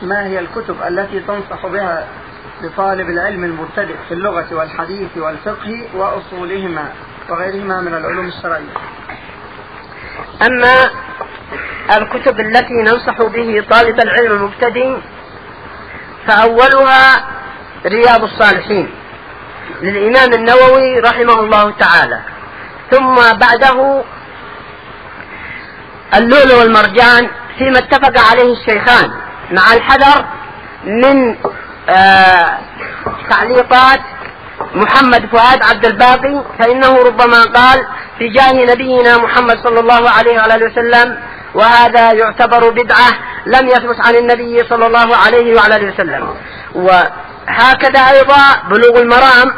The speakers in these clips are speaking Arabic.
ما هي الكتب التي تنصح بها لطالب العلم المبتدئ في اللغة والحديث والفقه وأصولهما وغيرهما من العلوم الشرعية؟ أما الكتب التي ننصح به طالب العلم المبتدئ فأولها رياض الصالحين للإمام النووي رحمه الله تعالى، ثم بعده اللؤلؤ والمرجان فيما اتفق عليه الشيخان، مع الحذر من تعليقات محمد فؤاد عبد الباقي، فإنه ربما قال في جاه نبينا محمد صلى الله عليه وعلى وسلم، وهذا يعتبر بدعة لم يثبت عن النبي صلى الله عليه وعلى وسلم. وهكذا أيضا بلوغ المرام،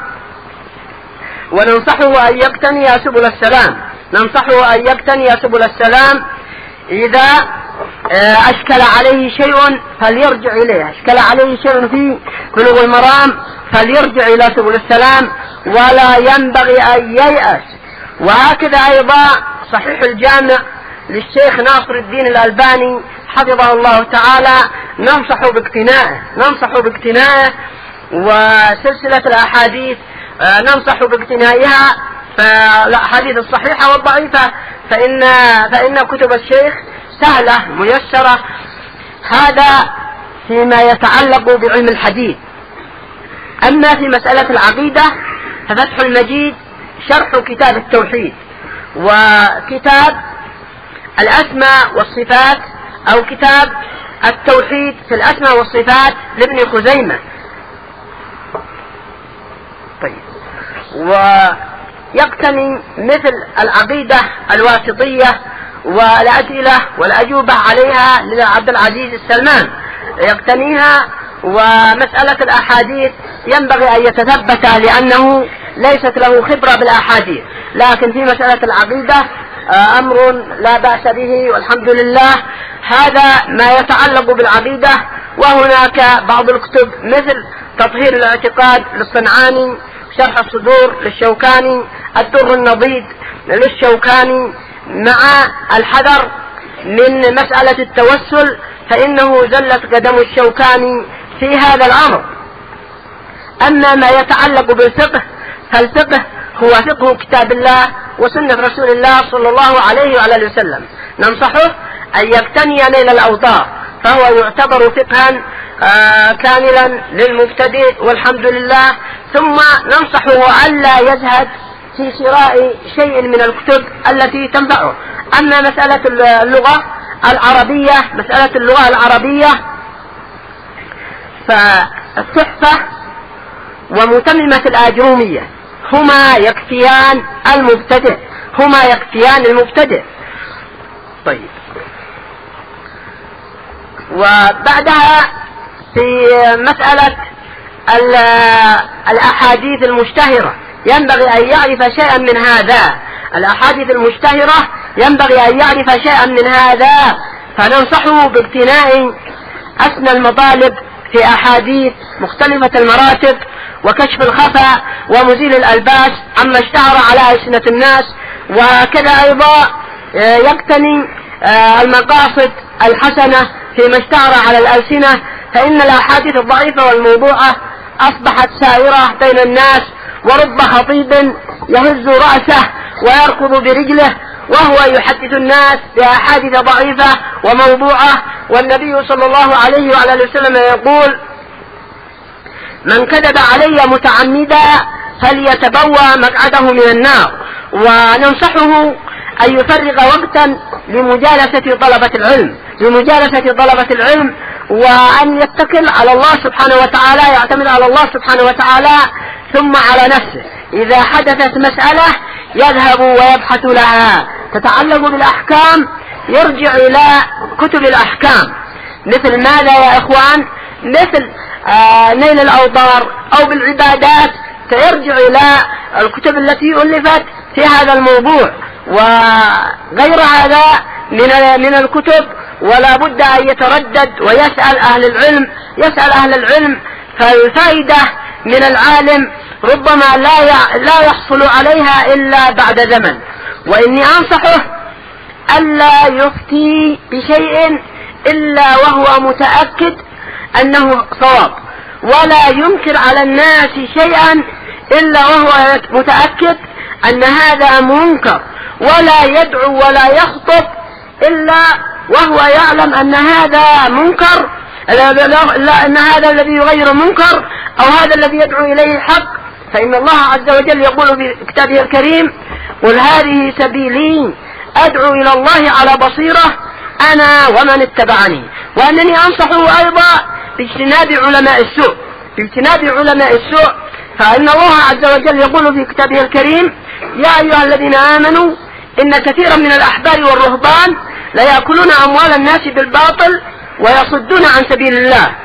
وننصحه أن يقتني سبل السلام، ننصحه أن يقتني سبل السلام. إذا أشكل عليه شيء فليرجع إليه، أشكل عليه شيء في بلوغ المرام فليرجع إلى سبل السلام، ولا ينبغي أن ييأس. وهكذا أيضا صحيح الجامع للشيخ ناصر الدين الألباني حفظه الله تعالى ننصح باقتنائه، وسلسلة الأحاديث ننصح باقتنائها، فالأحاديث الصحيحة والضعيفة فإن كتب الشيخ سهلة ميسرة. هذا فيما يتعلق بعلم الحديث. أما في مسألة العقيدة ففتح المجيد شرح كتاب التوحيد، وكتاب الأسماء والصفات أو كتاب التوحيد في الأسماء والصفات لابن خزيمة. طيب، ويقتني مثل العقيدة الواسطية والأسئلة والأجوبة عليها لعبد العزيز السلمان يقتنيها. ومسألة الأحاديث ينبغي أن يتثبت لأنه ليست له خبرة بالأحاديث، لكن في مسألة العقيدة أمر لا بأس به والحمد لله. هذا ما يتعلق بالعقيدة. وهناك بعض الكتب مثل تطهير الاعتقاد للصنعاني، شرح الصدور للشوكاني، الدر النضيد للشوكاني، مع الحذر من مسألة التوسل، فإنه زلت قدم الشوكاني في هذا الأمر. أما ما يتعلق بالفقه فالفقه هو فقه كتاب الله وسنة رسول الله صلى الله عليه وعلى وسلم. ننصحه أن يقتني نيل الأوطار، فهو يعتبر فقها كاملا للمبتدئ والحمد لله. ثم ننصحه ألا يزهد في شراء شيء من الكتب التي تنفعه. أما مسألة اللغة العربية فالتحفة ومتممة الآجرومية هما يكفيان المبتدئ. طيب، وبعدها في مسألة الأحاديث المشتهرة ينبغي أن يعرف شيئا من هذا. الأحاديث المشتهرة ينبغي أن يعرف شيئا من هذا، فننصحه باقتناء أسنى المطالب في أحاديث مختلفة المراتب، وكشف الخفا، ومزيل الألباس عما اشتهر على ألسنة الناس. وكذا أيضا يقتني المقاصد الحسنة فيما اشتهر على الألسنة، فإن الأحاديث الضعيفة والموضوعة أصبحت سائرة بين الناس، ورب خطيب يهز رأسه ويركض برجله وهو يحدث الناس بأحاديث ضعيفة وموضوعة. والنبي صلى الله عليه وعلى وسلم يقول: من كذب علي متعمدا فليتبوأ مقعده من النار. وننصحه أن يفرغ وقتا لمجالسة طلبة العلم، وأن يتكل على الله سبحانه وتعالى، يعتمد على الله سبحانه وتعالى ثم على نفسه. إذا حدثت مسألة يذهب ويبحث لها تتعلق بالأحكام، يرجع إلى كتب الأحكام. مثل ماذا يا إخوان؟ مثل نيل الأوطار، أو بالعبادات فيرجع إلى الكتب التي ألفت في هذا الموضوع. وغير هذا من الكتب، ولا بد أن يتردد ويسأل أهل العلم، فالفائدة من العالم ربما لا يحصل عليها إلا بعد زمن. وإني أنصحه ألا يفتي بشيء إلا وهو متأكد أنه صواب، ولا ينكر على الناس شيئا إلا وهو متأكد أن هذا منكر، ولا يدعو ولا يخطب إلا وهو يعلم أن هذا منكر، لا أن هذا الذي يغير منكر أو هذا الذي يدعو إليه حق. فإن الله عز وجل يقول في كتابه الكريم: قل هذه سبيلي أدعو إلى الله على بصيرة أنا ومن اتبعني، وأنني أنصحه أيضا باجتناب علماء السوء. فإن الله عز وجل يقول في كتابه الكريم: يا أيها الذين آمنوا إن كثيرا من الأحبار والرهبان ليأكلون أموال الناس بالباطل ويصدون عن سبيل الله.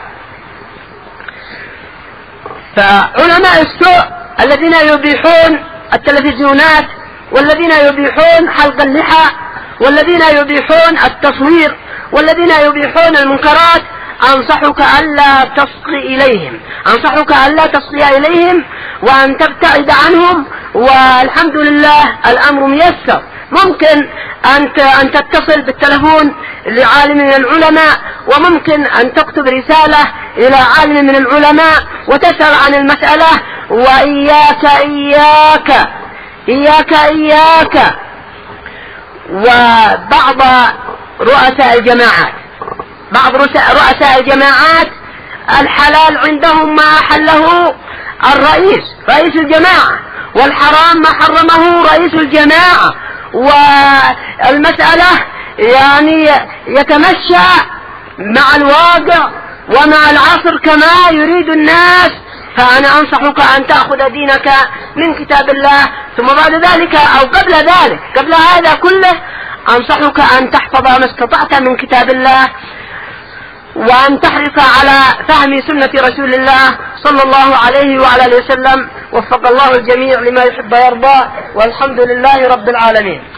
فعلماء السوء الذين يبيحون التلفزيونات، والذين يبيحون حلق اللحى، والذين يبيحون التصوير، والذين يبيحون المنكرات، أنصحك ألا تصغي إليهم وأن تبتعد عنهم. والحمد لله الأمر ميسر، ممكن أن تتصل بالتلفون لعالم من العلماء، وممكن أن تكتب رسالة إلى عالم من العلماء وتسأل عن المسألة. وإياك إياك إياك إياك وبعض رؤساء الجماعات الحلال عندهم ما أحله رئيس الجماعة، والحرام ما حرمه رئيس الجماعة، والمسألة يعني يتمشى مع الواقع ومع العصر كما يريد الناس. فأنا أنصحك أن تأخذ دينك من كتاب الله، ثم بعد ذلك أو قبل هذا كله أنصحك أن تحفظ ما استطعت من كتاب الله، وأن تحرص على فهم سنة رسول الله صلى الله عليه وعلى آله وسلم. وفق الله الجميع لما يحب ويرضى، والحمد لله رب العالمين.